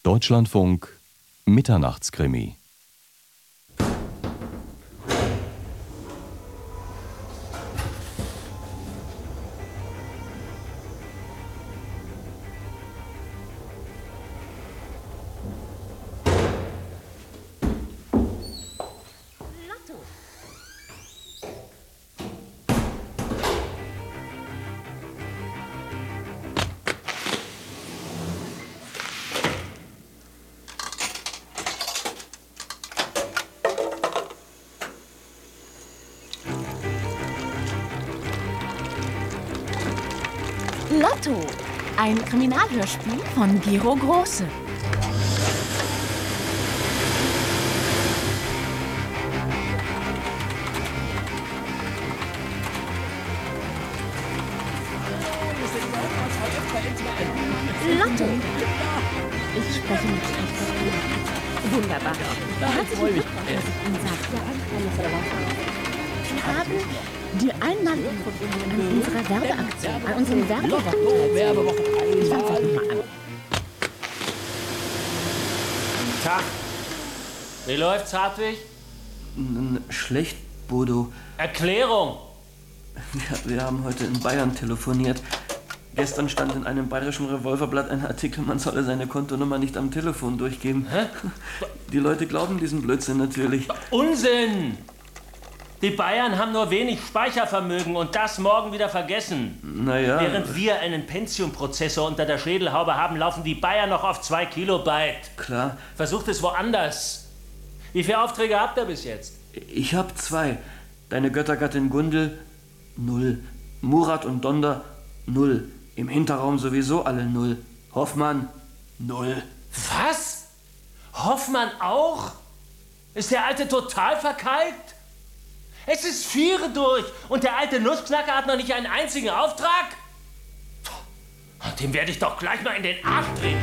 Deutschlandfunk Mitternachtskrimi. Lotto, ein Kriminalhörspiel von Gero Große. Lotto. Ich spreche mit Schlechter. Wunderbar. Herzlichen Glückwunsch, was ich Ihnen sagte. Wir haben die Einladung an unserer Werbeaktion, an unserem Werbewoche. Ich fange gleich nochmal an. Tag. Wie läuft's, Hartwig? Schlecht, Bodo. Erklärung. Wir haben heute in Bayern telefoniert. Gestern stand in einem bayerischen Revolverblatt ein Artikel, man solle seine Kontonummer nicht am Telefon durchgeben. Hä? Die Leute glauben diesen Blödsinn natürlich. Unsinn! Die Bayern haben nur wenig Speichervermögen und das morgen wieder vergessen. Naja. Während wir einen Pentium-Prozessor unter der Schädelhaube haben, laufen die Bayern noch auf 2 Kilobyte. Klar. Versucht es woanders. Wie viele Aufträge habt ihr bis jetzt? Ich hab 2. Deine Göttergattin Gundel, 0. Murat und Donder, 0. Im Hinterraum sowieso alle 0. Hoffmann, 0. Was? Hoffmann auch? Ist der Alte total verkalkt? Es ist 4 durch und der alte Nussknacker hat noch nicht einen einzigen Auftrag? Dem werde ich doch gleich mal in den Arsch treten.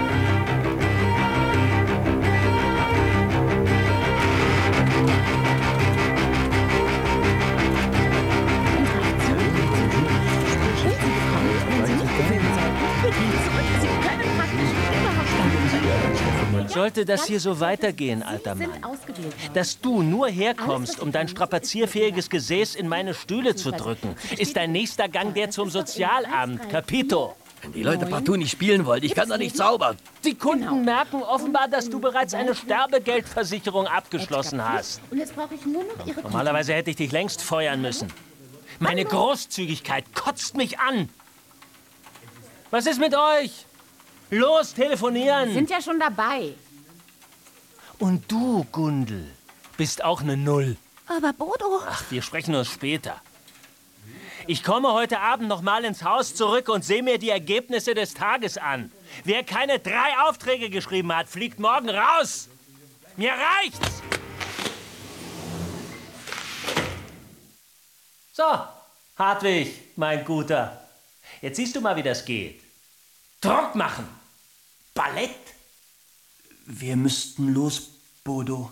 Sollte das hier so weitergehen, alter Mann, dass du nur herkommst, um dein strapazierfähiges Gesäß in meine Stühle zu drücken, ist dein nächster Gang der zum Sozialamt, Capito. Wenn die Leute partout nicht spielen wollen, ich kann doch nicht zaubern. Die Kunden merken offenbar, dass du bereits eine Sterbegeldversicherung abgeschlossen hast. Und jetzt brauche ich nur noch Ihre Normalerweise hätte ich dich längst feuern müssen. Meine Großzügigkeit kotzt mich an. Was ist mit euch? Los, telefonieren! Wir sind ja schon dabei. Und du, Gundel, bist auch eine Null. Aber Bodo... Ach, wir sprechen uns später. Ich komme heute Abend noch mal ins Haus zurück und sehe mir die Ergebnisse des Tages an. Wer keine 3 Aufträge geschrieben hat, fliegt morgen raus. Mir reicht's! So, Hartwig, mein Guter. Jetzt siehst du mal, wie das geht. Druck machen! Ballett! Wir müssten los, Bodo.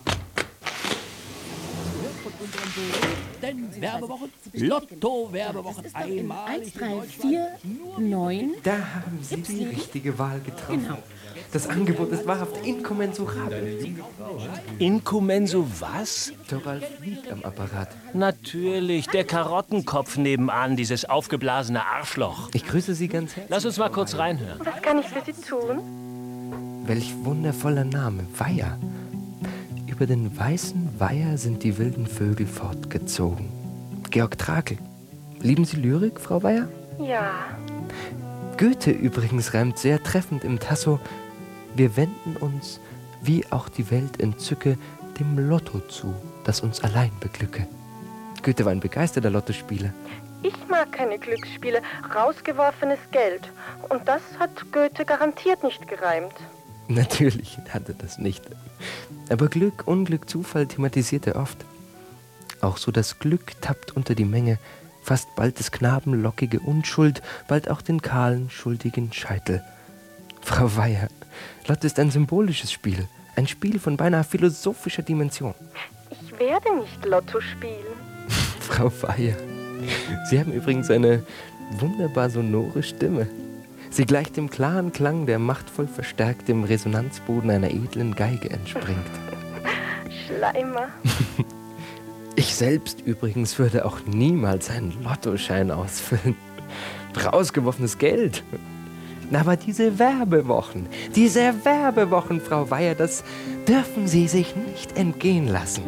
Denn Werbewochen, Lotto-Werbewochen, einmal. 1, 3, 4, 9. Da haben Sie die richtige Wahl getroffen. Genau. Das Angebot ist wahrhaft inkommensurabel. Inkommenso was? Thoralf liegt am Apparat. Natürlich, der Karottenkopf nebenan, dieses aufgeblasene Arschloch. Ich grüße Sie ganz herzlich. Lass uns mal kurz reinhören. Was kann ich für Sie tun? Welch wundervoller Name, Weiher. Über den weißen Weiher sind die wilden Vögel fortgezogen. Georg Trakl. Lieben Sie Lyrik, Frau Weiher? Ja. Goethe übrigens reimt sehr treffend im Tasso: Wir wenden uns, wie auch die Welt entzücke, dem Lotto zu, das uns allein beglücke. Goethe war ein begeisterter Lottospieler. Ich mag keine Glücksspiele, rausgeworfenes Geld. Und das hat Goethe garantiert nicht gereimt. Natürlich hat er das nicht. Aber Glück, Unglück, Zufall thematisiert er oft. Auch so das Glück tappt unter die Menge, fasst bald des Knaben lockige Unschuld, bald auch den kahlen, schuldigen Scheitel. Frau Weiher, Lotto ist ein symbolisches Spiel, ein Spiel von beinahe philosophischer Dimension. Ich werde nicht Lotto spielen. Frau Weiher, Sie haben übrigens eine wunderbar sonore Stimme. Sie gleicht dem klaren Klang, der machtvoll verstärkt dem Resonanzboden einer edlen Geige entspringt. Schleimer. Ich selbst übrigens würde auch niemals einen Lottoschein ausfüllen. Rausgeworfenes Geld. Aber diese Werbewochen, Frau Weyer, das dürfen Sie sich nicht entgehen lassen.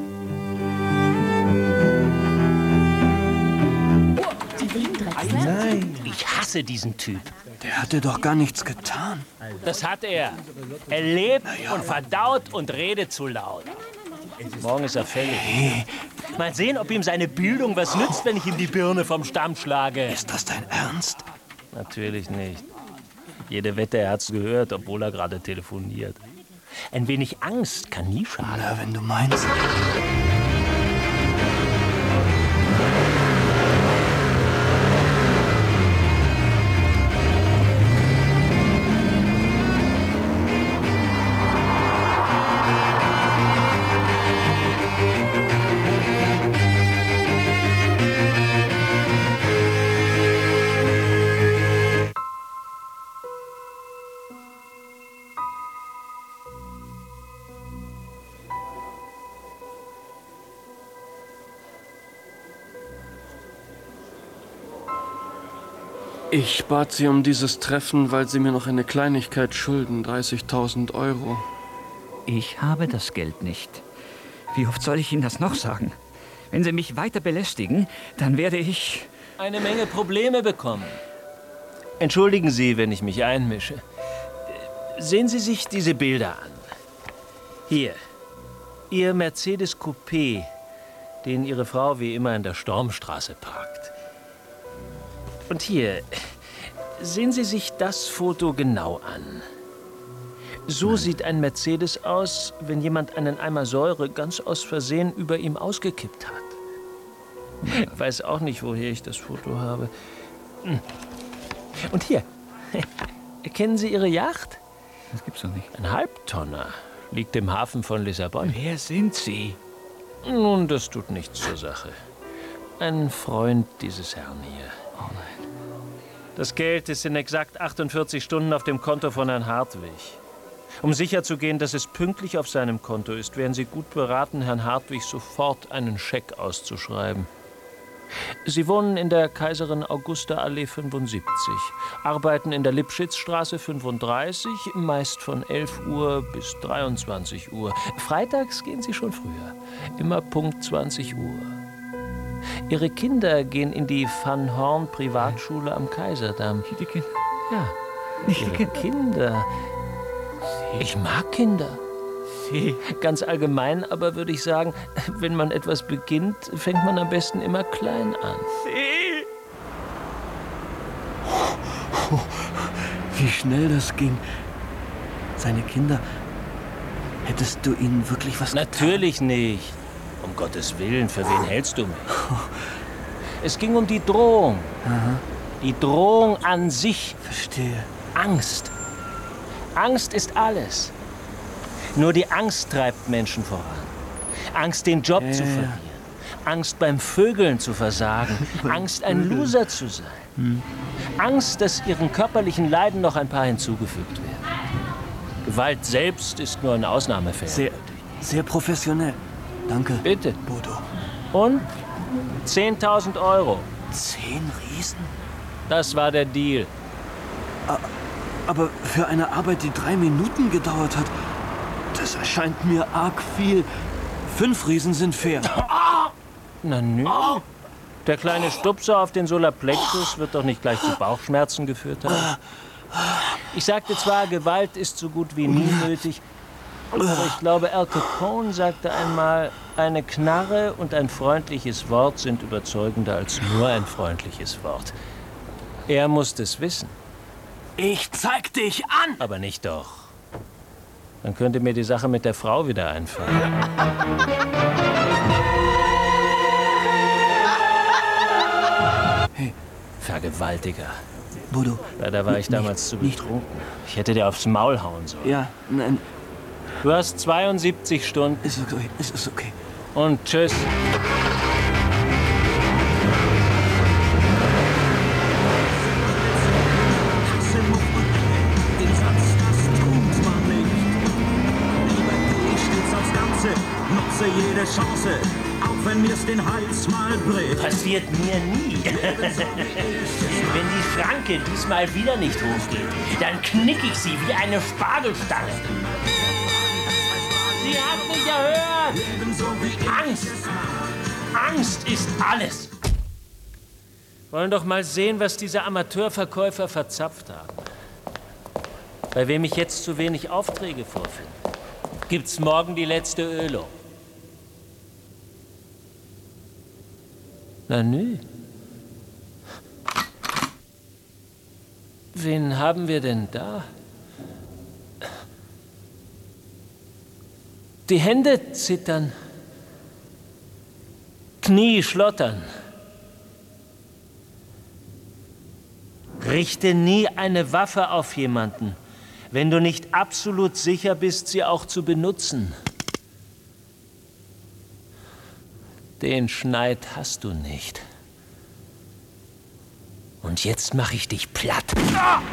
Nein. Ich hasse diesen Typ. Der hat dir doch gar nichts getan. Das hat er. Er lebt und verdaut und redet zu laut. Morgen ist er fällig. Mal sehen, ob ihm seine Bildung was nützt, wenn ich ihm die Birne vom Stamm schlage. Ist das dein Ernst? Natürlich nicht. Jede Wette, er hat's gehört, obwohl er gerade telefoniert. Ein wenig Angst kann nie schaden. Na, wenn du meinst. Ich bat sie um dieses Treffen, weil sie mir noch eine Kleinigkeit schulden, 30.000 Euro. Ich habe das Geld nicht. Wie oft soll ich Ihnen das noch sagen? Wenn Sie mich weiter belästigen, dann werde ich... Eine Menge Probleme bekommen. Entschuldigen Sie, wenn ich mich einmische. Sehen Sie sich diese Bilder an. Hier, Ihr Mercedes Coupé, den Ihre Frau wie immer in der Stormstraße parkt. Und hier, sehen Sie sich das Foto genau an. So sieht ein Mercedes aus, wenn jemand einen Eimer Säure ganz aus Versehen über ihm ausgekippt hat. Ich weiß auch nicht, woher ich das Foto habe. Und hier, kennen Sie Ihre Yacht? Das gibt's doch nicht. Ein Halbtonner, liegt im Hafen von Lissabon. Wer sind Sie? Nun, das tut nichts zur Sache. Ein Freund dieses Herrn hier. Oh nein. Das Geld ist in exakt 48 Stunden auf dem Konto von Herrn Hartwig. Um sicherzugehen, dass es pünktlich auf seinem Konto ist, wären Sie gut beraten, Herrn Hartwig sofort einen Scheck auszuschreiben. Sie wohnen in der Kaiserin Augusta Allee 75, arbeiten in der Lipschitzstraße 35, meist von 11 Uhr bis 23 Uhr. Freitags gehen Sie schon früher, immer Punkt 20 Uhr. Ihre Kinder gehen in die Van Horn Privatschule am Kaiserdamm. Die Kinder? Ja, Nicht Ihre Kinder. Ich mag Kinder. Sie. Ganz allgemein aber würde ich sagen, wenn man etwas beginnt, fängt man am besten immer klein an. Sie. Wie schnell das ging. Seine Kinder. Hättest du ihnen wirklich was Natürlich nicht. Um Gottes Willen, für wen hältst du mich? Es ging um die Drohung. Aha. Die Drohung an sich. Verstehe. Angst. Angst ist alles. Nur die Angst treibt Menschen voran. Angst, den Job zu verlieren. Angst, beim Vögeln zu versagen. Angst, ein Loser zu sein. Angst, dass ihren körperlichen Leiden noch ein paar hinzugefügt werden. Gewalt selbst ist nur ein Ausnahmefall. Sehr professionell. Danke. Bitte. Bodo. Und 10.000 Euro. 10 Riesen? Das war der Deal. Aber für eine Arbeit, die 3 Minuten gedauert hat, das erscheint mir arg viel. 5 Riesen sind fair. Na nö. Der kleine Stupser auf den Solarplexus wird doch nicht gleich zu Bauchschmerzen geführt haben. Ich sagte zwar, Gewalt ist so gut wie nie nötig, aber ich glaube, Al Capone sagte einmal, eine Knarre und ein freundliches Wort sind überzeugender als nur ein freundliches Wort. Er musste es wissen. Ich zeig dich an! Aber nicht doch. Dann könnte mir die Sache mit der Frau wieder einfallen. Hey. Vergewaltiger. Bodo. Leider war ich damals zu betrunken. Ich hätte dir aufs Maul hauen sollen. Ja, nein. Du hast 72 Stunden. Ist okay, es ist okay. Und tschüss. Hacemos nutze jede Chance, auch wenn mir's den Hals mal bricht. Passiert mir nie. Wenn die Schranke diesmal wieder nicht hochgeht, dann knick ich sie wie eine Spargelstange. Sie hat mich erhört. Angst. Angst ist alles. Wollen doch mal sehen, was diese Amateurverkäufer verzapft haben. Bei wem ich jetzt zu wenig Aufträge vorfinde, gibt's morgen die letzte Ölung. Na nü. Wen haben wir denn da? Die Hände zittern. Knie schlottern. Richte nie eine Waffe auf jemanden, wenn du nicht absolut sicher bist, sie auch zu benutzen. Den Schneid hast du nicht. Und jetzt mache ich dich platt. Ah!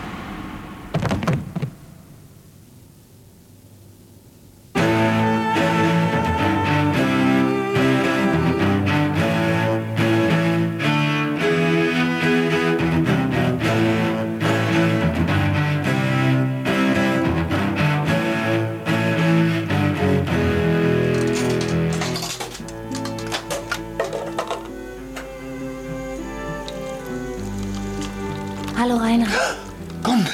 Hallo, Rainer. Gundel.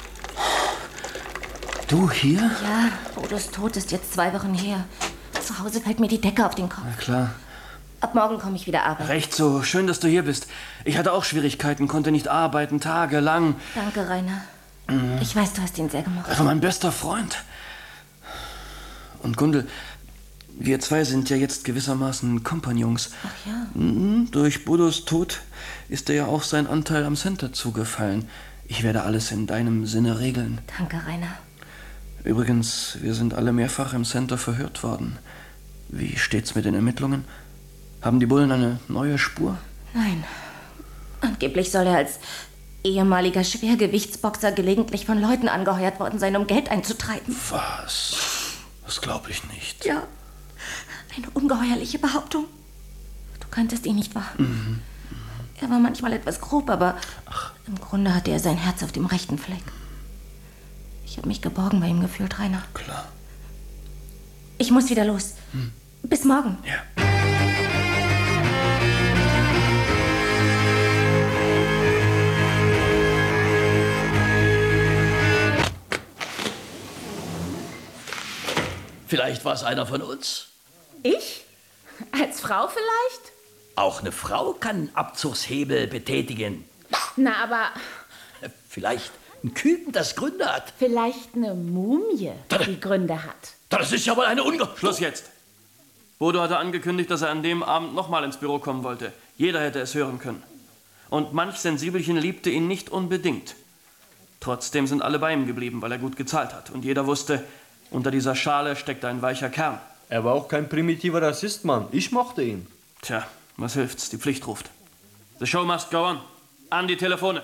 Du hier? Ja, Bodos Tod ist jetzt 2 Wochen her. Zu Hause fällt mir die Decke auf den Kopf. Na klar. Ab morgen komme ich wieder arbeiten. Recht so. Schön, dass du hier bist. Ich hatte auch Schwierigkeiten, konnte nicht arbeiten, tagelang. Danke, Rainer. Ich weiß, du hast ihn sehr gemocht. Er war mein bester Freund. Und Gundel, wir 2 sind ja jetzt gewissermaßen Kompagnons. Ach ja. Durch Bodos Tod ist dir ja auch sein Anteil am Center zugefallen. Ich werde alles in deinem Sinne regeln. Danke, Rainer. Übrigens, wir sind alle mehrfach im Center verhört worden. Wie steht's mit den Ermittlungen? Haben die Bullen eine neue Spur? Nein. Angeblich soll er als ehemaliger Schwergewichtsboxer gelegentlich von Leuten angeheuert worden sein, um Geld einzutreiben. Was? Das glaube ich nicht. Ja. Eine ungeheuerliche Behauptung. Du kanntest ihn nicht wahr? Er war manchmal etwas grob, aber im Grunde hatte er sein Herz auf dem rechten Fleck. Ich habe mich geborgen bei ihm gefühlt, Rainer. Klar. Ich muss wieder los. Bis morgen. Ja. Vielleicht war es einer von uns. Ich? Als Frau vielleicht? Auch eine Frau kann Abzugshebel betätigen. Na, aber Vielleicht ein Küken, das Gründe hat. vielleicht eine Mumie, die Gründe hat. Das ist ja wohl eine Schluss jetzt. Bodo hatte angekündigt, dass er an dem Abend nochmal ins Büro kommen wollte. Jeder hätte es hören können. Und manch Sensibelchen liebte ihn nicht unbedingt. Trotzdem sind alle bei ihm geblieben, weil er gut gezahlt hat. Und jeder wusste, unter dieser Schale steckt ein weicher Kern. Er war auch kein primitiver Rassist, Mann. Ich mochte ihn. Tja, was hilft's? Die Pflicht ruft. The show must go on. An die Telefone.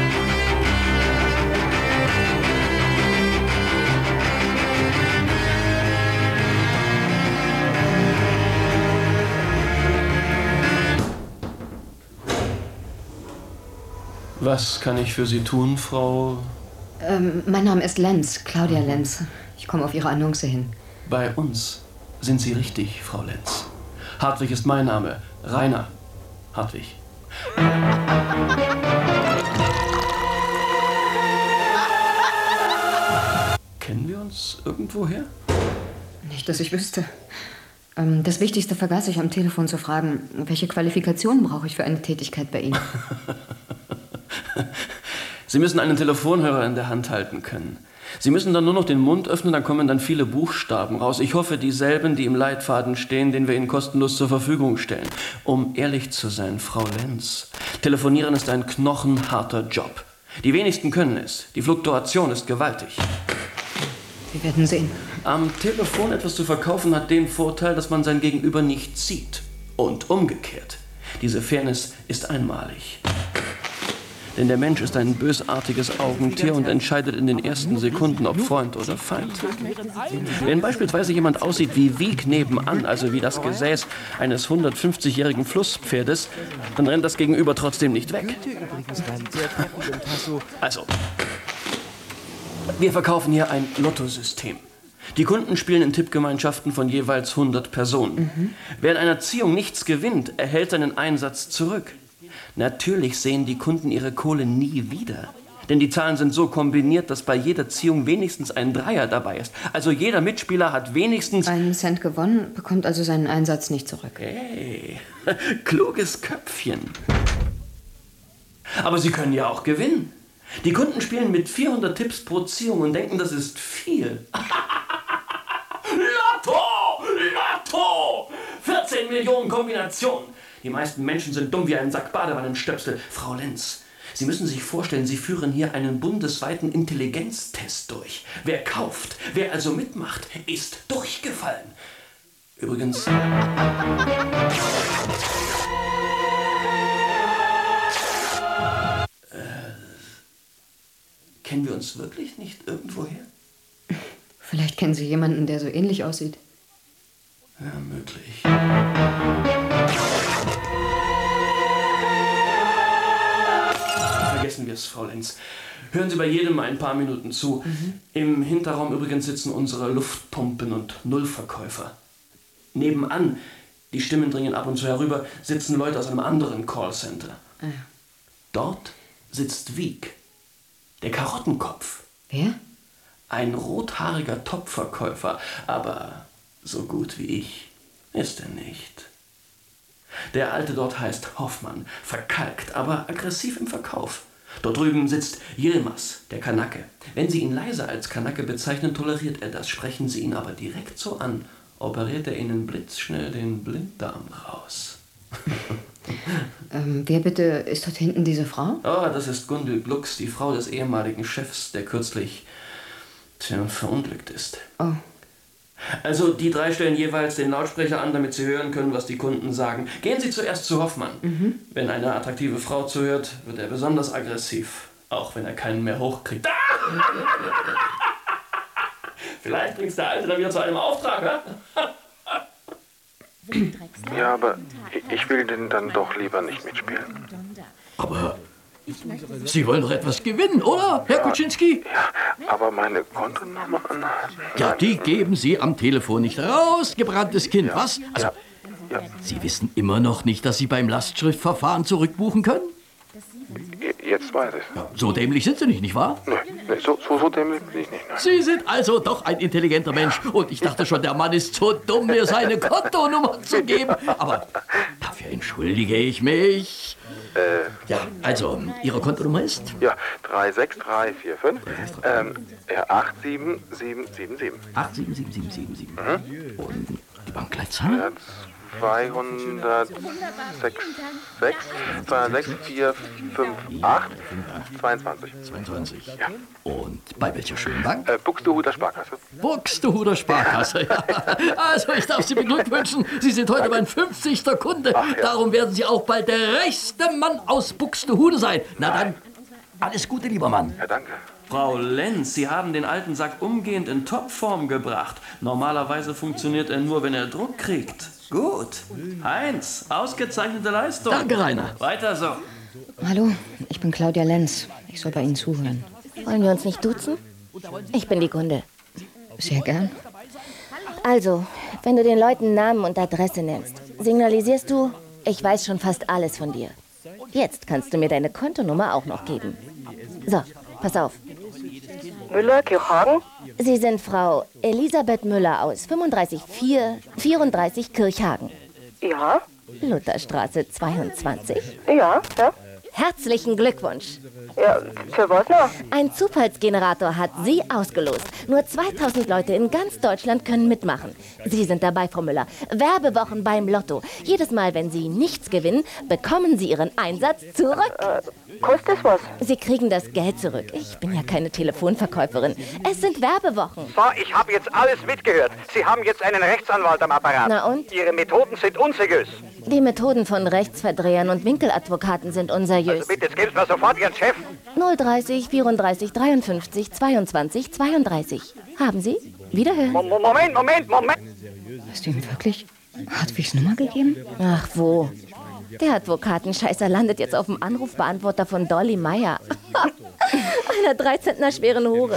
Was kann ich für Sie tun, Frau? Mein Name ist Lenz, Claudia Lenz. Ich komme auf Ihre Annonce hin. Bei uns sind Sie richtig, Frau Lenz. Hartwig ist mein Name. Rainer Hartwig. Kennen wir uns irgendwoher? Nicht, dass ich wüsste. Das Wichtigste vergaß ich am Telefon zu fragen. Welche Qualifikationen brauche ich für eine Tätigkeit bei Ihnen? Sie müssen einen Telefonhörer in der Hand halten können. Sie müssen dann nur noch den Mund öffnen, dann kommen dann viele Buchstaben raus. Ich hoffe, dieselben, die im Leitfaden stehen, den wir Ihnen kostenlos zur Verfügung stellen. Um ehrlich zu sein, Frau Lenz, telefonieren ist ein knochenharter Job. Die wenigsten können es. Die Fluktuation ist gewaltig. Wir werden sehen. Am Telefon etwas zu verkaufen hat den Vorteil, dass man sein Gegenüber nicht sieht. Und umgekehrt. Diese Fairness ist einmalig. Denn der Mensch ist ein bösartiges Augentier und entscheidet in den ersten Sekunden, ob Freund oder Feind. Wenn beispielsweise jemand aussieht wie Wiek nebenan, also wie das Gesäß eines 150-jährigen Flusspferdes, dann rennt das Gegenüber trotzdem nicht weg. Also, wir verkaufen hier ein Lottosystem. Die Kunden spielen in Tippgemeinschaften von jeweils 100 Personen. Wer in einer Ziehung nichts gewinnt, erhält seinen Einsatz zurück. Natürlich sehen die Kunden ihre Kohle nie wieder. Denn die Zahlen sind so kombiniert, dass bei jeder Ziehung wenigstens ein Dreier dabei ist. Also jeder Mitspieler hat wenigstens... Einen Cent gewonnen, bekommt also seinen Einsatz nicht zurück. Hey, kluges Köpfchen. Aber sie können ja auch gewinnen. Die Kunden spielen mit 400 Tipps pro Ziehung und denken, das ist viel. Lotto! Lotto! 14 Millionen Kombinationen. Die meisten Menschen sind dumm wie ein Sack Badewannenstöpsel. Frau Lenz, Sie müssen sich vorstellen, Sie führen hier einen bundesweiten Intelligenztest durch. Wer kauft, wer also mitmacht, ist durchgefallen. Übrigens... kennen wir uns wirklich nicht irgendwoher? Vielleicht kennen Sie jemanden, der so ähnlich aussieht. Ja, möglich. Vergessen wir es, Frau Lenz. Hören Sie bei jedem ein paar Minuten zu. Im Hinterraum übrigens sitzen unsere Luftpumpen und Nullverkäufer. Nebenan, die Stimmen dringen ab und zu herüber, sitzen Leute aus einem anderen Callcenter. Dort sitzt Wiek, der Karottenkopf. Wer? Ein rothaariger Topverkäufer, aber so gut wie ich ist er nicht. Der Alte dort heißt Hoffmann, verkalkt, aber aggressiv im Verkauf. Dort drüben sitzt Yilmaz, der Kanake. Wenn Sie ihn leise als Kanake bezeichnen, toleriert er das. Sprechen Sie ihn aber direkt so an, operiert er Ihnen blitzschnell den Blinddarm raus. Wer bitte ist dort hinten diese Frau? Oh, das ist Gundel Glucks, die Frau des ehemaligen Chefs, der kürzlich verunglückt ist. Oh. Also die drei stellen jeweils den Lautsprecher an, damit sie hören können, was die Kunden sagen. Gehen Sie zuerst zu Hoffmann. Wenn eine attraktive Frau zuhört, wird er besonders aggressiv. Auch wenn er keinen mehr hochkriegt. Vielleicht bringt's der Alte dann wieder zu einem Auftrag, ja? Ja, aber ich will den dann doch lieber nicht mitspielen. Aber Sie wollen doch etwas gewinnen, oder, Herr Kuczynski? Ja, aber meine Kontonummer... Ja, die geben Sie am Telefon nicht raus, gebranntes Kind, was? Also, Sie wissen immer noch nicht, dass Sie beim Lastschriftverfahren zurückbuchen können? Jetzt weiß ich. Ja, so dämlich sind Sie nicht wahr? Nee, so dämlich bin ich nicht. Nein. Sie sind also doch ein intelligenter Mensch. Und ich dachte schon, der Mann ist so dumm, mir seine Kontonummer zu geben. Aber dafür entschuldige ich mich. Ja, also, Ihre Kontonummer ist? Ja, 36345, 87777. 87777. Und die Bankleitzahl? Ja, 206 22. Ja. Und bei welcher schönen Bank? Buxtehuder Sparkasse. Buxtehuder Sparkasse, ja. Also, ich darf Sie beglückwünschen. Sie sind heute mein 50. Kunde. Ach, ja. Darum werden Sie auch bald der reichste Mann aus Buxtehude sein. Na dann, alles Gute, lieber Mann. Ja, danke. Frau Lenz, Sie haben den alten Sack umgehend in Topform gebracht. Normalerweise funktioniert er nur, wenn er Druck kriegt. Gut. Heinz, ausgezeichnete Leistung. Danke, Rainer. Weiter so. Hallo, ich bin Claudia Lenz. Ich soll bei Ihnen zuhören. Wollen wir uns nicht duzen? Ich bin die Kunde. Sehr gern. Also, wenn du den Leuten Namen und Adresse nennst, signalisierst du, ich weiß schon fast alles von dir. Jetzt kannst du mir deine Kontonummer auch noch geben. So, pass auf. Müller, Kirchhagen? Sie sind Frau Elisabeth Müller aus 34 Kirchhagen. Ja. Lutherstraße 22. Ja. Herzlichen Glückwunsch. Ja, für was noch? Ein Zufallsgenerator hat Sie ausgelost. Nur 2000 Leute in ganz Deutschland können mitmachen. Sie sind dabei, Frau Müller. Werbewochen beim Lotto. Jedes Mal, wenn Sie nichts gewinnen, bekommen Sie Ihren Einsatz zurück. Kostet es was? Sie kriegen das Geld zurück. Ich bin ja keine Telefonverkäuferin. Es sind Werbewochen. So, ich habe jetzt alles mitgehört. Sie haben jetzt einen Rechtsanwalt am Apparat. Na und? Ihre Methoden sind unseriös. Die Methoden von Rechtsverdrehern und Winkeladvokaten sind unseriös. Also bitte, jetzt geben Sie mir sofort Ihren Chef. 030 34 53 22 32. Haben Sie? Wiederhören. Moment. Hast du ihm wirklich Hartwigs Nummer gegeben? Ach, wo? Der Advokatenscheißer landet jetzt auf dem Anrufbeantworter von Dolly Meyer. Einer 13. schweren Hure.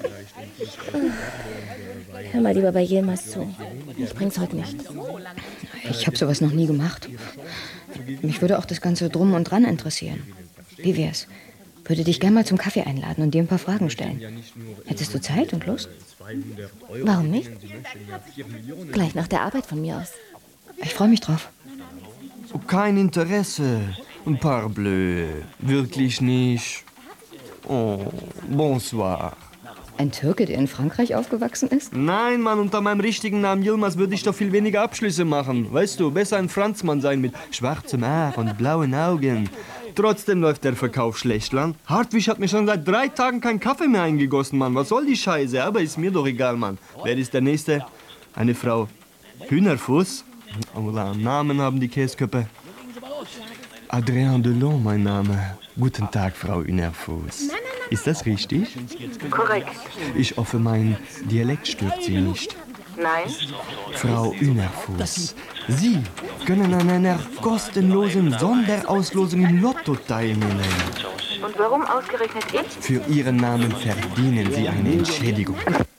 Hör mal lieber bei Yilmaz zu. Ich bring's heute nicht. Ich habe sowas noch nie gemacht. Mich würde auch das Ganze drum und dran interessieren. Wie wär's? Würde dich gern mal zum Kaffee einladen und dir ein paar Fragen stellen. Hättest du Zeit und Lust? Warum nicht? Gleich nach der Arbeit von mir aus. Ich freue mich drauf. Kein Interesse. Parbleu. Wirklich nicht. Oh, bonsoir. Ein Türke, der in Frankreich aufgewachsen ist? Nein, Mann, unter meinem richtigen Namen Yilmaz würde ich doch viel weniger Abschlüsse machen. Weißt du, besser ein Franzmann sein mit schwarzem Haar und blauen Augen. Trotzdem läuft der Verkauf schlecht, Mann. Hartwig hat mir schon seit 3 Tagen keinen Kaffee mehr eingegossen, Mann. Was soll die Scheiße? Aber ist mir doch egal, Mann. Wer ist der Nächste? Eine Frau. Hühnerfuß? Oder einen Namen haben die Käseköppe. Adrien Delon, mein Name. Guten Tag, Frau Hühnerfuß. Ist das richtig? Korrekt. Ich hoffe, mein Dialekt stört Sie nicht. Nein. Frau Hühnerfuß, Sie können an einer kostenlosen Sonderauslosung im Lotto teilnehmen. Und warum ausgerechnet ich? Für Ihren Namen verdienen Sie eine Entschädigung.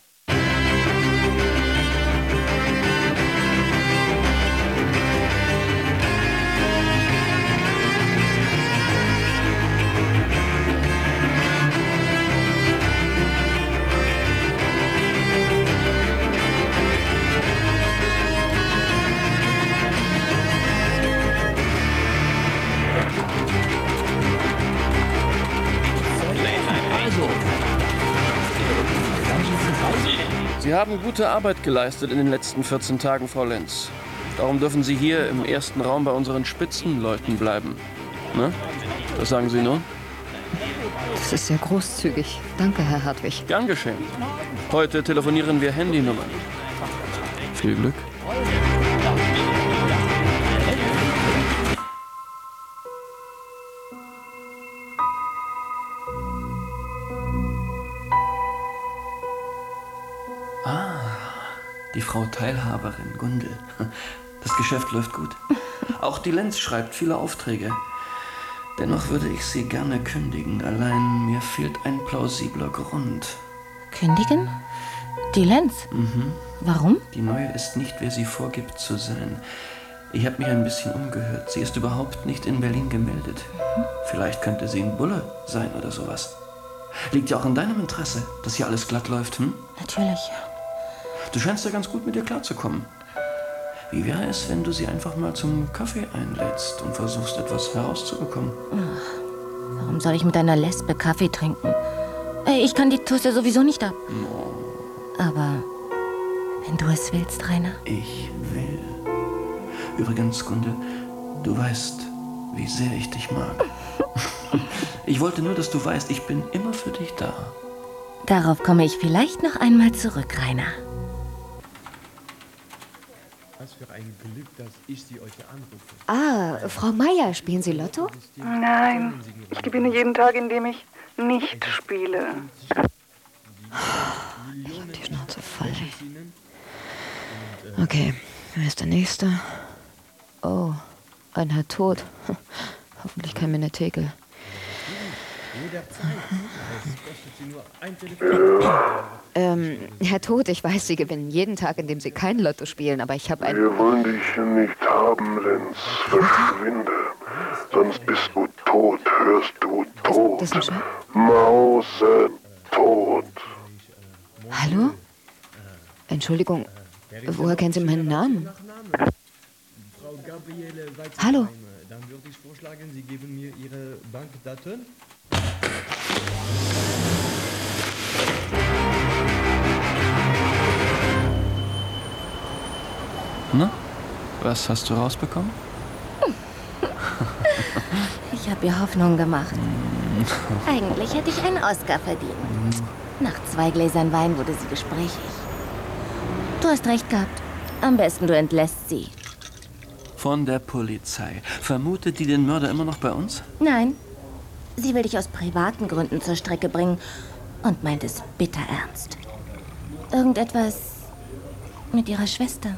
Sie haben gute Arbeit geleistet in den letzten 14 Tagen, Frau Lenz. Darum dürfen Sie hier im ersten Raum bei unseren Spitzenleuten bleiben. Ne? Was sagen Sie nun? Das ist sehr großzügig. Danke, Herr Hartwig. Gern geschehen. Heute telefonieren wir Handynummern. Viel Glück. Die Frau Teilhaberin, Gundel. Das Geschäft läuft gut. Auch die Lenz schreibt viele Aufträge. Dennoch würde ich sie gerne kündigen. Allein mir fehlt ein plausibler Grund. Kündigen? Die Lenz? Mhm. Warum? Die Neue ist nicht, wer sie vorgibt zu sein. Ich habe mich ein bisschen umgehört. Sie ist überhaupt nicht in Berlin gemeldet. Vielleicht könnte sie in Bulle sein oder sowas. Liegt ja auch in deinem Interesse, dass hier alles glatt läuft, hm? Natürlich. Du scheinst ja ganz gut mit ihr klarzukommen. Wie wäre es, wenn du sie einfach mal zum Kaffee einlädst und versuchst, etwas herauszubekommen? Warum soll ich mit einer Lesbe Kaffee trinken? Ich kann die Tusse sowieso nicht ab. Aber wenn du es willst, Rainer. Ich will. Übrigens, Gunde, du weißt, wie sehr ich dich mag. Ich wollte nur, dass du weißt, ich bin immer für dich da. Darauf komme ich vielleicht noch einmal zurück, Rainer. Was für ein Glück, dass ich Sie heute anrufe. Ah, Frau Meyer, spielen Sie Lotto? Nein, ich gewinne jeden Tag, indem ich nicht spiele. Ich hab die Schnauze voll. Okay, wer ist der Nächste? Oh, ein Herr Tod. Hoffentlich kein Menetekel. Herr Tod, ich weiß, Sie gewinnen jeden Tag, indem Sie kein Lotto spielen, aber ich habe ein... Wir wollen dich nicht haben, Lenz. Verschwinde. Sonst bist du tot, hörst du tot. Das ist ein Mause tot. Hallo? Entschuldigung, woher kennen Sie meinen Namen? Hallo? Dann würde ich vorschlagen, Sie geben mir Ihre Bankdaten. Na, was hast du rausbekommen? Ich Ich habe ihr Hoffnung gemacht. Eigentlich hätte ich einen Oscar verdient. Nach 2 Gläsern Wein wurde sie gesprächig. Du hast recht gehabt. Am besten du entlässt sie. Von der Polizei. Vermutet die den Mörder immer noch bei uns? Nein. Sie will dich aus privaten Gründen zur Strecke bringen und meint es bitter ernst. Irgendetwas mit ihrer Schwester.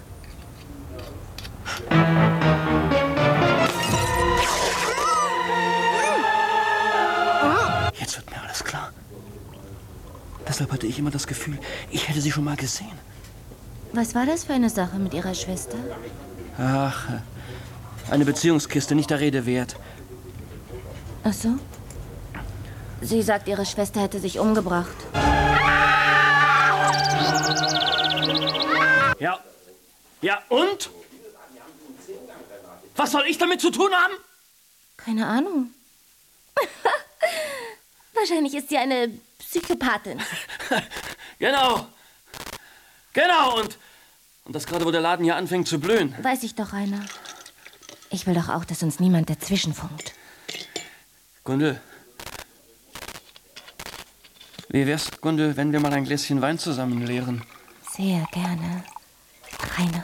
Jetzt wird mir alles klar. Deshalb hatte ich immer das Gefühl, ich hätte sie schon mal gesehen. Was war das für eine Sache mit ihrer Schwester? Ach, eine Beziehungskiste, nicht der Rede wert. Ach so? Sie sagt, ihre Schwester hätte sich umgebracht. Ja. Ja, und? Was soll ich damit zu tun haben? Keine Ahnung. Wahrscheinlich ist sie eine Psychopathin. Genau. Genau, und das gerade, wo der Laden hier anfängt zu blühen. Weiß ich doch, Rainer. Ich will doch auch, dass uns niemand dazwischenfunkt. Gundel. Wie wär's, Gundel, wenn wir mal ein Gläschen Wein zusammen leeren? Sehr gerne, Rainer.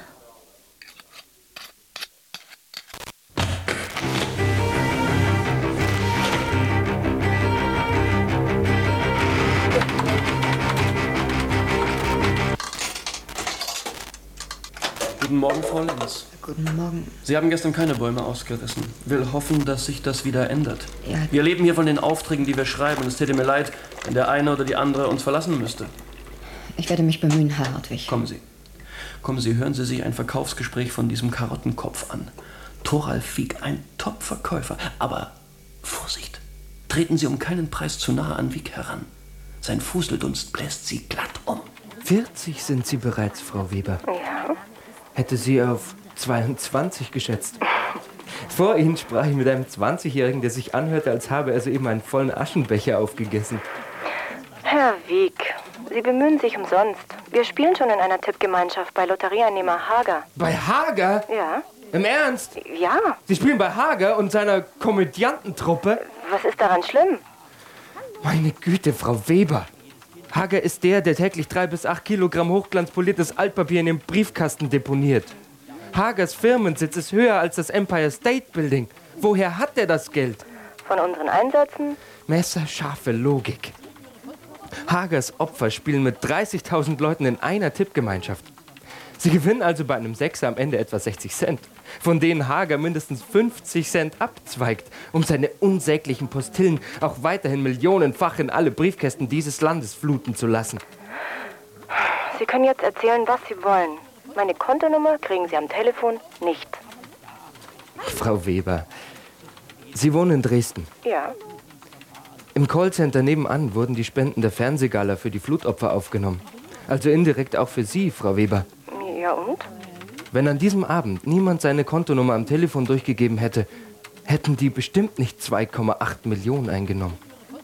Guten Morgen, Frau Lenz. Guten Morgen. Sie haben gestern keine Bäume ausgerissen. Will hoffen, dass sich das wieder ändert. Ja. Wir leben hier von den Aufträgen, die wir schreiben. Und es täte mir leid, wenn der eine oder die andere uns verlassen müsste. Ich werde mich bemühen, Herr Hartwig. Kommen Sie. Kommen Sie, hören Sie sich ein Verkaufsgespräch von diesem Karottenkopf an. Thoralf Wieck, ein Top-Verkäufer. Aber Vorsicht, treten Sie um keinen Preis zu nahe an Wieck heran. Sein Fuseldunst bläst Sie glatt um. 40 sind Sie bereits, Frau Weber. Ja. Hätte sie auf 22 geschätzt. Vor Ihnen sprach ich mit einem 20-Jährigen, der sich anhörte, als habe er soeben einen vollen Aschenbecher aufgegessen. Herr Wieck, Sie bemühen sich umsonst. Wir spielen schon in einer Tippgemeinschaft bei Lotterieannehmer Hager. Bei Hager? Ja. Im Ernst? Ja. Sie spielen bei Hager und seiner Komödiantentruppe? Was ist daran schlimm? Meine Güte, Frau Weber. Hager ist der täglich 3 bis 8 Kilogramm hochglanzpoliertes Altpapier in den Briefkasten deponiert. Hagers Firmensitz ist höher als das Empire State Building. Woher hat er das Geld? Von unseren Einsätzen? Messerscharfe Logik. Hagers Opfer spielen mit 30.000 Leuten in einer Tippgemeinschaft. Sie gewinnen also bei einem Sechser am Ende etwa 60 Cent, von denen Hager mindestens 50 Cent abzweigt, um seine unsäglichen Postillen auch weiterhin millionenfach in alle Briefkästen dieses Landes fluten zu lassen. Sie können jetzt erzählen, was Sie wollen. Meine Kontonummer kriegen Sie am Telefon nicht. Frau Weber, Sie wohnen in Dresden. Ja. Im Callcenter nebenan wurden die Spenden der Fernsehgala für die Flutopfer aufgenommen. Also indirekt auch für Sie, Frau Weber. Ja, und? Wenn an diesem Abend niemand seine Kontonummer am Telefon durchgegeben hätte, hätten die bestimmt nicht 2,8 Millionen eingenommen.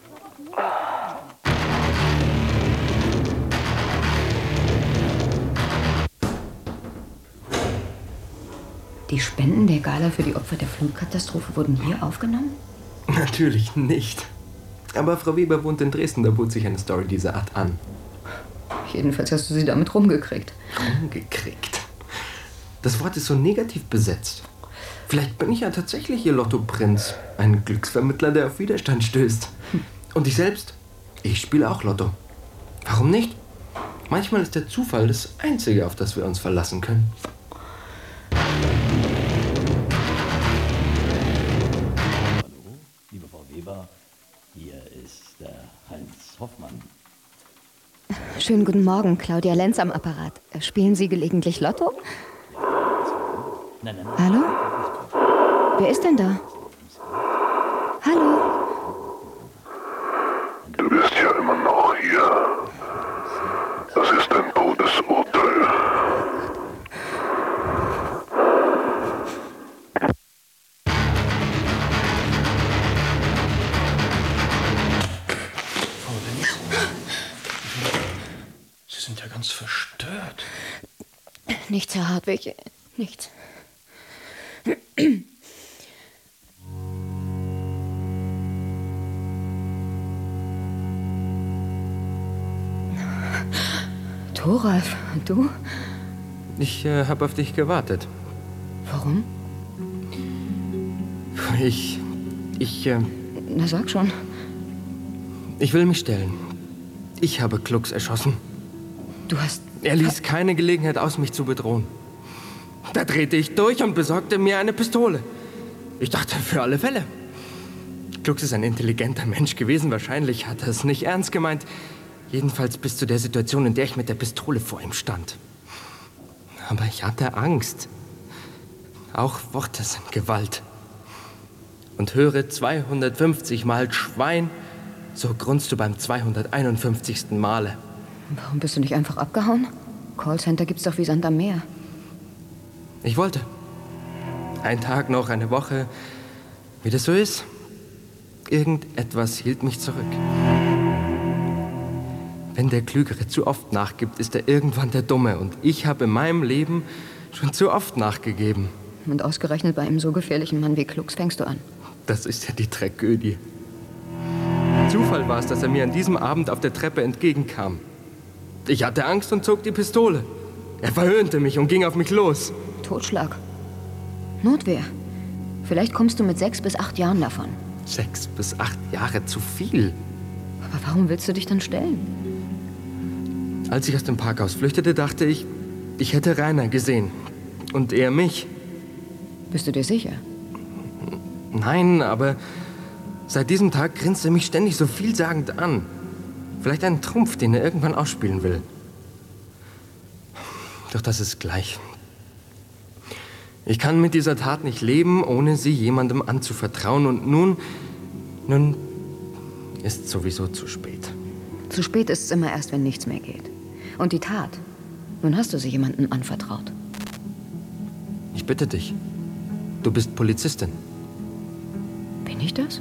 Die Spenden der Gala für die Opfer der Flutkatastrophe wurden hier aufgenommen? Natürlich nicht. Aber Frau Weber wohnt in Dresden, da bot sich eine Story dieser Art an. Jedenfalls hast du sie damit rumgekriegt. Rumgekriegt? Das Wort ist so negativ besetzt. Vielleicht bin ich ja tatsächlich Ihr Lottoprinz. Ein Glücksvermittler, der auf Widerstand stößt. Und ich selbst? Ich spiele auch Lotto. Warum nicht? Manchmal ist der Zufall das Einzige, auf das wir uns verlassen können. Hallo, liebe Frau Weber, hier ist der Heinz Hoffmann. Schönen guten Morgen, Claudia Lenz am Apparat. Spielen Sie gelegentlich Lotto? Nein. Hallo? Wer ist denn da? Hallo? Du bist ja immer noch hier. Das ist ein Todesurteil. Frau Lenz? Sie sind ja ganz verstört. Nichts, Herr Hartwig. Nichts. Thoralf, und du? Ich habe auf dich gewartet. Warum? Na, sag schon. Ich will mich stellen. Ich habe Klux erschossen. Du hast... Er ließ keine Gelegenheit aus, mich zu bedrohen. Da drehte ich durch und besorgte mir eine Pistole. Ich dachte, für alle Fälle. Klux ist ein intelligenter Mensch gewesen. Wahrscheinlich hat er es nicht ernst gemeint. Jedenfalls bis zu der Situation, in der ich mit der Pistole vor ihm stand. Aber ich hatte Angst. Auch Worte sind Gewalt. Und höre 250 Mal Schwein, so grunzt du beim 251. Male. Warum bist du nicht einfach abgehauen? Callcenter gibt's doch wie Sand am Meer. Ich wollte. Ein Tag noch, eine Woche. Wie das so ist. Irgendetwas hielt mich zurück. Wenn der Klügere zu oft nachgibt, ist er irgendwann der Dumme. Und ich habe in meinem Leben schon zu oft nachgegeben. Und ausgerechnet bei einem so gefährlichen Mann wie Klux fängst du an. Das ist ja die Tragödie. Zufall war es, dass er mir an diesem Abend auf der Treppe entgegenkam. Ich hatte Angst und zog die Pistole. Er verhöhnte mich und ging auf mich los. Totschlag. Notwehr. Vielleicht kommst du mit 6 bis 8 Jahren davon. 6 bis 8 Jahre zu viel. Aber warum willst du dich dann stellen? Als ich aus dem Parkhaus flüchtete, dachte ich, ich hätte Rainer gesehen. Und er mich. Bist du dir sicher? Nein, aber seit diesem Tag grinst er mich ständig so vielsagend an. Vielleicht ein Trumpf, den er irgendwann ausspielen will. Doch das ist gleich. Ich kann mit dieser Tat nicht leben, ohne sie jemandem anzuvertrauen. Und nun ist sowieso zu spät. Zu spät ist es immer erst, wenn nichts mehr geht. Und die Tat, nun hast du sie jemandem anvertraut. Ich bitte dich, du bist Polizistin. Bin ich das?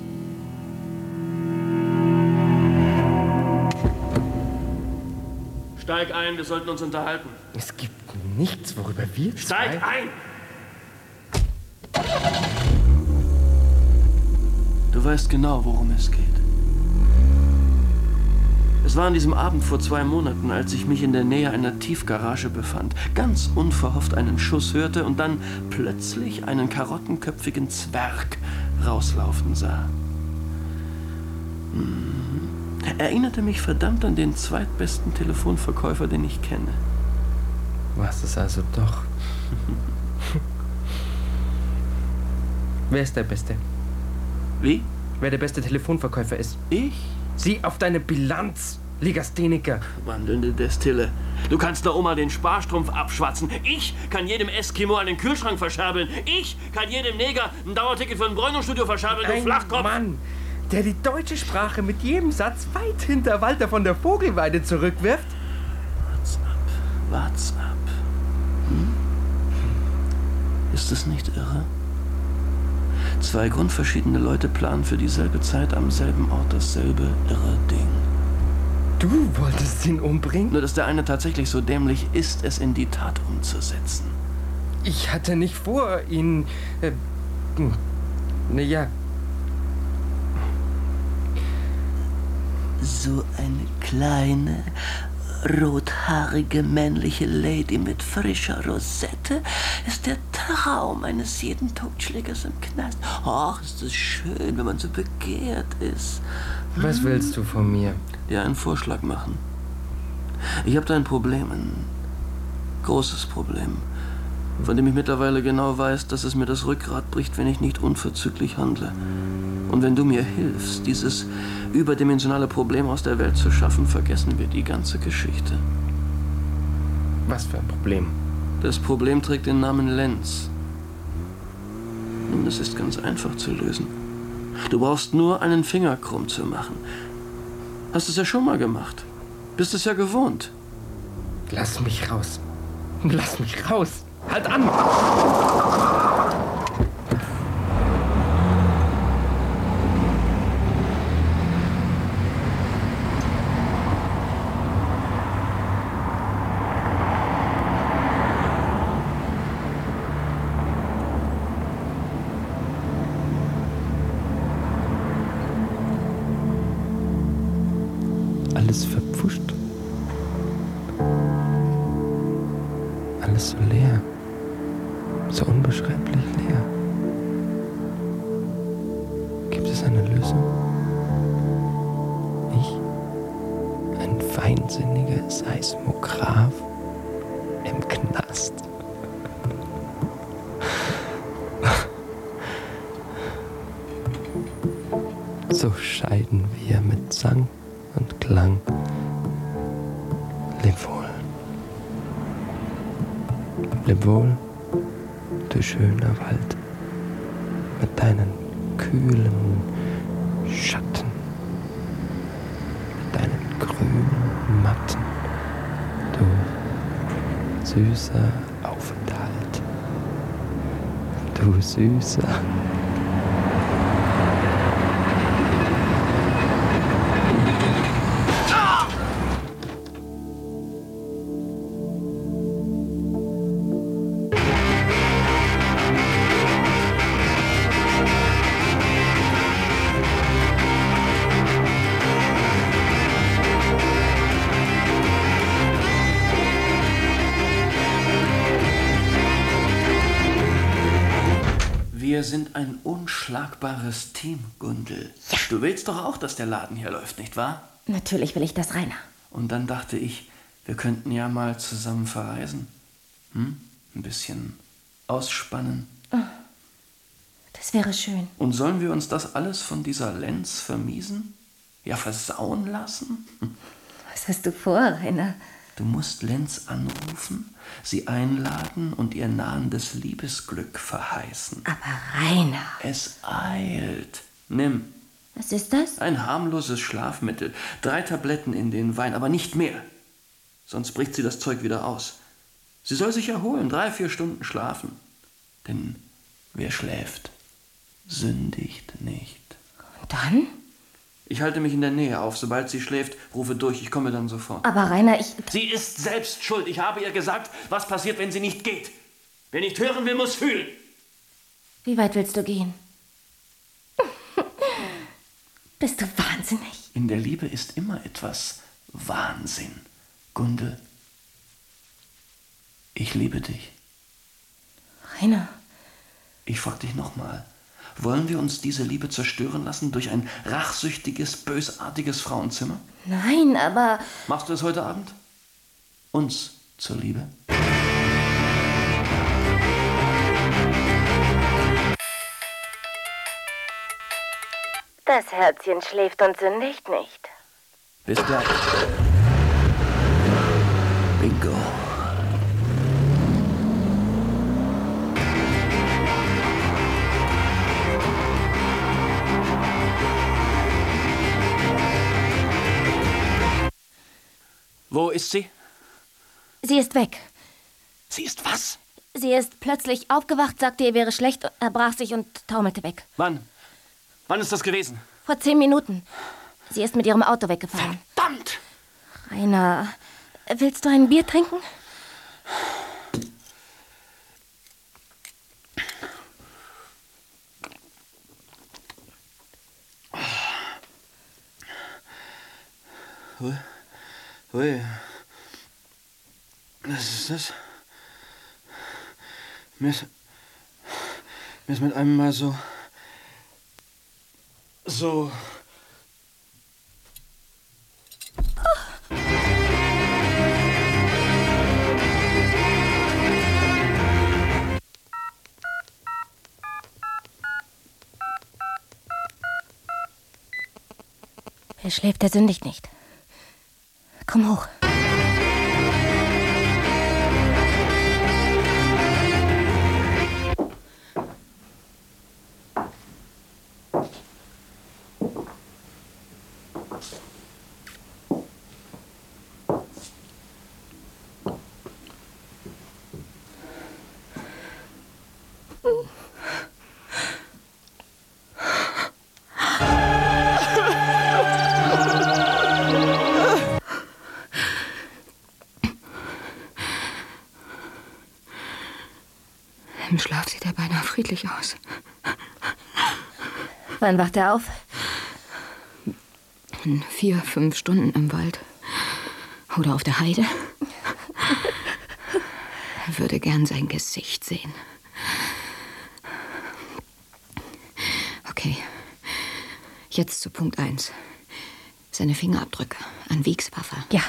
Steig ein, wir sollten uns unterhalten. Es gibt nichts, worüber wir... Steig ein! Du weißt genau, worum es geht. Es war an diesem Abend vor 2 Monaten, als ich mich in der Nähe einer Tiefgarage befand, ganz unverhofft einen Schuss hörte und dann plötzlich einen karottenköpfigen Zwerg rauslaufen sah. Erinnerte mich verdammt an den zweitbesten Telefonverkäufer, den ich kenne. Was ist also doch? Wer ist der Beste? Wie? Wer der beste Telefonverkäufer ist? Ich? Sieh auf deine Bilanz, Legastheniker. Wandelnde Destille. Du kannst der Oma den Sparstrumpf abschwatzen. Ich kann jedem Eskimo einen Kühlschrank verscherbeln. Ich kann jedem Neger ein Dauerticket für ein Bräunungsstudio verscherbeln, du Flachkopf. Mann, der die deutsche Sprache mit jedem Satz weit hinter Walter von der Vogelweide zurückwirft. Wart's ab. Ist es nicht irre? 2 grundverschiedene Leute planen für dieselbe Zeit am selben Ort dasselbe irre Ding. Du wolltest ihn umbringen? Nur, dass der eine tatsächlich so dämlich ist, es in die Tat umzusetzen. Ich hatte nicht vor, ihn... Naja. So eine kleine, rothaarige männliche Lady mit frischer Rosette ist der Traum eines jeden Totschlägers im Knast. Ach, ist es schön, wenn man so begehrt ist. Was willst du von mir? Dir einen Vorschlag machen. Ich habe da ein Problem, ein großes Problem, von dem ich mittlerweile genau weiß, dass es mir das Rückgrat bricht, wenn ich nicht unverzüglich handle. Und wenn du mir hilfst, dieses überdimensionale Problem aus der Welt zu schaffen, vergessen wir die ganze Geschichte. Was für ein Problem? Das Problem trägt den Namen Lenz. Und es ist ganz einfach zu lösen. Du brauchst nur einen Finger krumm zu machen. Hast es ja schon mal gemacht. Bist es ja gewohnt. Lass mich raus. Lass mich raus. Halt an! Alles verpfuscht. Alles so leer. So unbeschreiblich leer. Gibt es eine Lösung? Ich? Ein feinsinniger Seismograph im Knast? So scheiden wir mit Sang und Klang. Leb wohl. Leb wohl, du schöner Wald, mit deinen kühlen Schatten, mit deinen grünen Matten, du süßer Aufenthalt, du süßer. Wir sind ein unschlagbares Team, Gundel. Ja. Du willst doch auch, dass der Laden hier läuft, nicht wahr? Natürlich will ich das, Rainer. Und dann dachte ich, wir könnten ja mal zusammen verreisen. Ein bisschen ausspannen. Oh, das wäre schön. Und sollen wir uns das alles von dieser Lenz vermiesen? Ja, versauen lassen? Was hast du vor, Rainer? Du musst Lenz anrufen, sie einladen und ihr nahendes Liebesglück verheißen. Aber Rainer... Es eilt. Nimm. Was ist das? Ein harmloses Schlafmittel. 3 Tabletten in den Wein, aber nicht mehr. Sonst bricht sie das Zeug wieder aus. Sie soll sich erholen, 3-4 Stunden schlafen. Denn wer schläft, sündigt nicht. Und dann? Ich halte mich in der Nähe auf. Sobald sie schläft, rufe durch. Ich komme dann sofort. Aber Rainer, Sie ist selbst schuld. Ich habe ihr gesagt, was passiert, wenn sie nicht geht. Wer nicht hören will, muss fühlen. Wie weit willst du gehen? Bist du wahnsinnig? In der Liebe ist immer etwas Wahnsinn. Gundel, ich liebe dich. Rainer. Ich frag dich nochmal. Wollen wir uns diese Liebe zerstören lassen durch ein rachsüchtiges, bösartiges Frauenzimmer? Nein, aber... Machst du es heute Abend? Uns zur Liebe? Das Herzchen schläft und sündigt nicht. Bis gleich. Bingo. Wo ist sie? Sie ist weg. Sie ist was? Sie ist plötzlich aufgewacht, sagte, ihr wäre schlecht, erbrach sich und taumelte weg. Wann? Wann ist das gewesen? Vor 10 Minuten. Sie ist mit ihrem Auto weggefahren. Verdammt! Rainer, willst du ein Bier trinken? Ui. Was ist das? Mir ist mit einem Mal so... Wer schläft, der sündigt nicht. Komm hoch. Im Schlaf sieht er beinahe friedlich aus. Wann wacht er auf? In 4-5 Stunden im Wald. Oder auf der Heide. Er würde gern sein Gesicht sehen. Okay, jetzt zu Punkt 1. Seine Fingerabdrücke an Wiegs Waffe. Ja.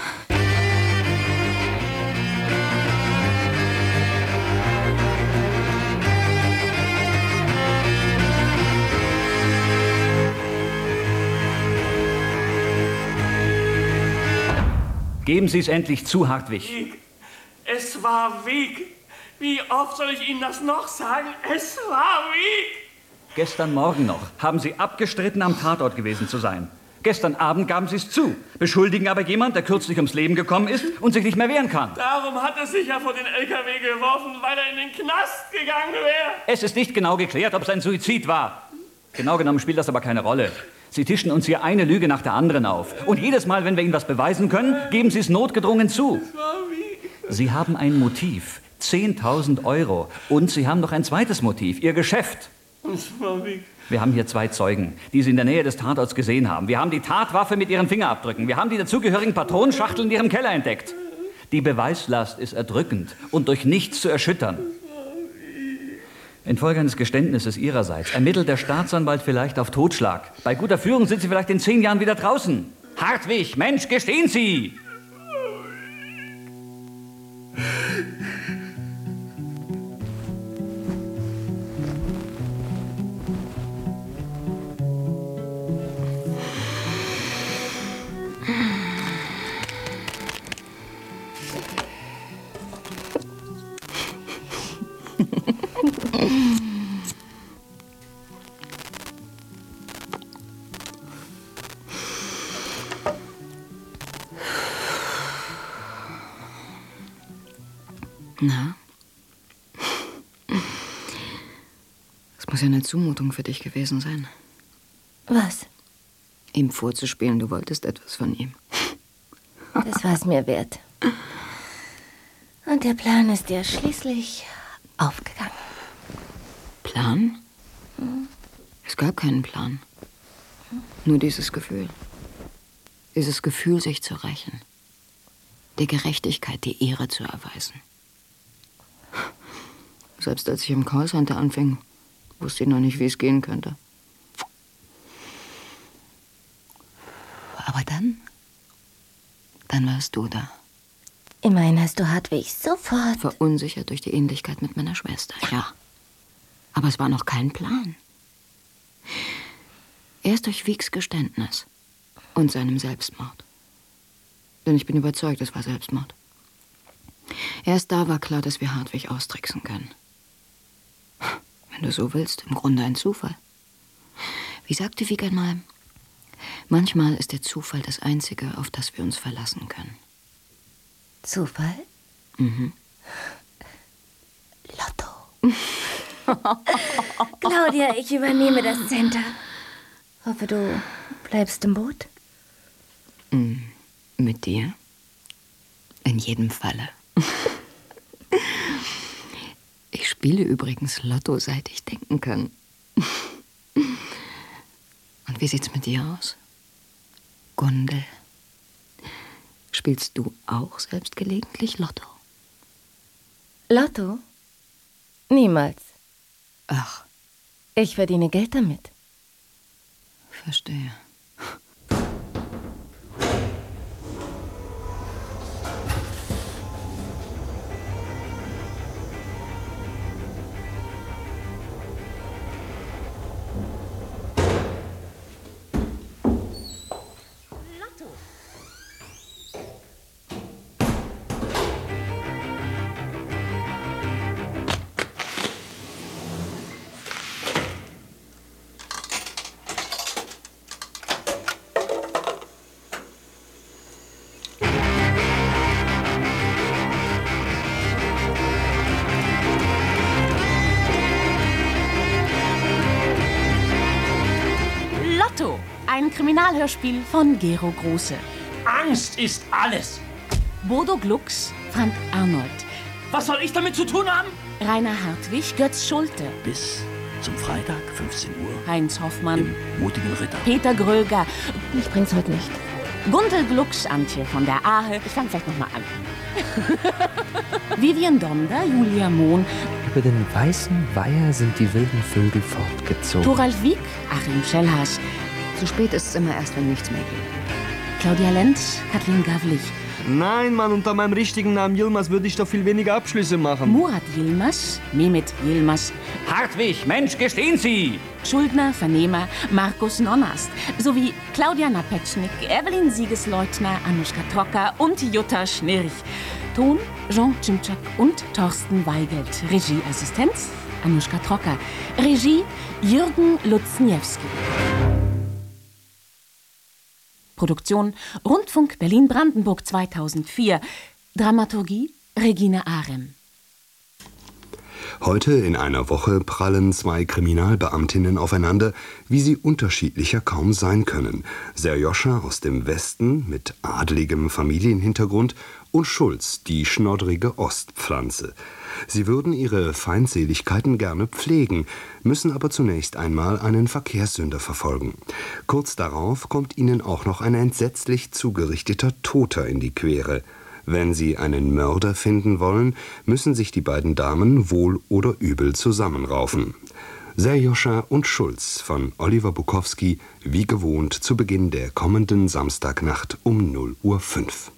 Geben Sie es endlich zu, Hartwig. Wieg. Es war Wieg. Wie oft soll ich Ihnen das noch sagen? Es war Wieg. Gestern Morgen noch haben Sie abgestritten, am Tatort gewesen zu sein. Gestern Abend gaben Sie es zu, beschuldigen aber jemand, der kürzlich ums Leben gekommen ist und sich nicht mehr wehren kann. Darum hat er sich ja vor den LKW geworfen, weil er in den Knast gegangen wäre. Es ist nicht genau geklärt, ob es ein Suizid war. Genau genommen spielt das aber keine Rolle. Sie tischen uns hier eine Lüge nach der anderen auf. Und jedes Mal, wenn wir Ihnen was beweisen können, geben Sie es notgedrungen zu. Sie haben ein Motiv, 10.000 €. Und Sie haben noch ein zweites Motiv, Ihr Geschäft. Wir haben hier 2 Zeugen, die Sie in der Nähe des Tatorts gesehen haben. Wir haben die Tatwaffe mit Ihren Fingerabdrücken. Wir haben die dazugehörigen Patronenschachteln in Ihrem Keller entdeckt. Die Beweislast ist erdrückend und durch nichts zu erschüttern. Infolge eines Geständnisses Ihrerseits ermittelt der Staatsanwalt vielleicht auf Totschlag. Bei guter Führung sind Sie vielleicht in 10 Jahren wieder draußen. Hartwig, Mensch, gestehen Sie! Na? Es muss ja eine Zumutung für dich gewesen sein. Was? Ihm vorzuspielen, du wolltest etwas von ihm. Das war es mir wert. Und der Plan ist ja schließlich aufgegangen. Plan? Es gab keinen Plan. Nur dieses Gefühl. Dieses Gefühl, sich zu rächen. Der Gerechtigkeit die Ehre zu erweisen. Selbst als ich im Callcenter anfing, wusste ich noch nicht, wie es gehen könnte. Aber dann warst du da. Immerhin hast du Hartwig sofort... Verunsichert durch die Ähnlichkeit mit meiner Schwester, ja. Aber es war noch kein Plan. Erst durch Wiegs Geständnis und seinem Selbstmord. Denn ich bin überzeugt, es war Selbstmord. Erst da war klar, dass wir Hartwig austricksen können. Wenn du so willst, im Grunde ein Zufall. Wie sagte Wieg einmal, manchmal ist der Zufall das Einzige, auf das wir uns verlassen können. Zufall? Mhm. Lotto. Claudia, ich übernehme das Center. Hoffe, du bleibst im Boot. Mit dir? In jedem Falle. Ich spiele übrigens Lotto, seit ich denken kann. Und wie sieht's mit dir aus? Gundel? Spielst du auch selbst gelegentlich Lotto? Lotto? Niemals. Ach. Ich verdiene Geld damit. Verstehe. Ein Kriminalhörspiel von Gero Große. Angst ist alles. Bodo Glucks fand Arnold. Was soll ich damit zu tun haben? Rainer Hartwig, Götz Schulte. Bis zum Freitag, 15 Uhr. Heinz Hoffmann. Im Mutigen Ritter. Peter Gröger. Ich bring's heute nicht. Gundel Glucks, Antje von der Ahe. Ich fang vielleicht noch mal an. Vivian Donder, Julia Mohn, Über den weißen Weiher sind die wilden Vögel fortgezogen. Thoralf Wieck, Achim Schellhasch. Zu spät ist es immer erst, wenn nichts mehr geht. Claudia Lenz, Kathleen Gavlich. Nein, Mann, unter meinem richtigen Namen Yilmaz würde ich doch viel weniger Abschlüsse machen. Murat Yilmaz, Mehmet Yilmaz. Hartwig, Mensch, gestehen Sie! Schuldner, Vernehmer, Markus Nonnast. Sowie Claudia Napetschnik, Evelyn Siegesleutner, Anuschka Trocker und Jutta Schnirch. Ton Jean Cimczak und Thorsten Weigelt. Regieassistenz Anuschka Trocker. Regie Jürgen Luzniewski. Produktion Rundfunk Berlin-Brandenburg 2004. Dramaturgie Regine Arem. Heute in einer Woche prallen zwei Kriminalbeamtinnen aufeinander, wie sie unterschiedlicher kaum sein können. Serjoscha aus dem Westen mit adligem Familienhintergrund und Schulz, die schnoddrige Ostpflanze. Sie würden ihre Feindseligkeiten gerne pflegen, müssen aber zunächst einmal einen Verkehrssünder verfolgen. Kurz darauf kommt ihnen auch noch ein entsetzlich zugerichteter Toter in die Quere. Wenn sie einen Mörder finden wollen, müssen sich die beiden Damen wohl oder übel zusammenraufen. Serjoscha und Schulz von Oliver Bukowski, wie gewohnt zu Beginn der kommenden Samstagnacht um 0:05 Uhr.